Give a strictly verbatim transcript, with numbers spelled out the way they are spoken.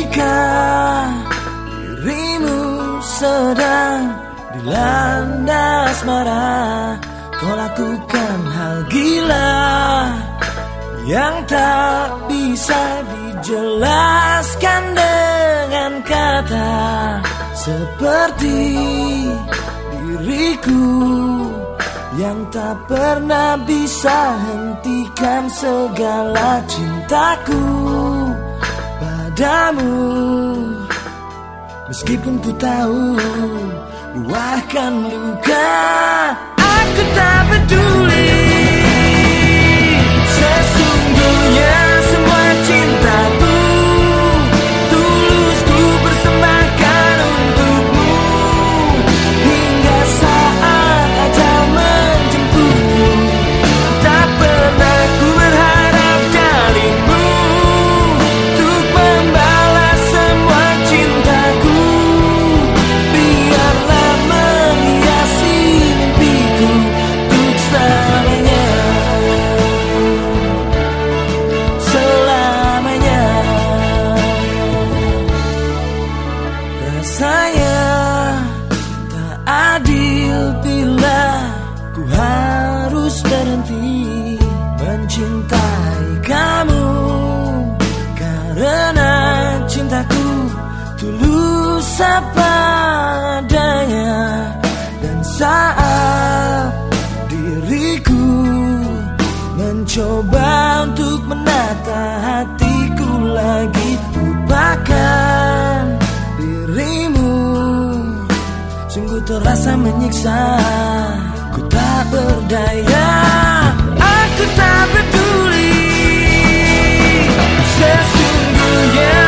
Jika dirimu sedang dilanda asmara, kau lakukan hal gila yang tak bisa dijelaskan dengan kata, seperti diriku yang tak pernah bisa hentikan segala cintaku padamu. Meskipun ku tahu buahkan luka, aku tak peduli. Sesungguhnya semua cintaku tulus ku persembahkan untukmu, hingga saat ajal menjemputku. Tak pernah ku berharap darimu untuk membalas semua cintaku. Biarlah menghiasi mimpiku untuk selamanya, selamanya. Rasanya tak adil bila ku harus berhenti mencintai kamu, karena cintaku tulus apa adanya. Dan saat diriku mencoba untuk menata hatiku lagi, lupakan dirimu, sungguh terasa menyiksa. Ku tak berdaya, aku tak peduli. Sesungguhnya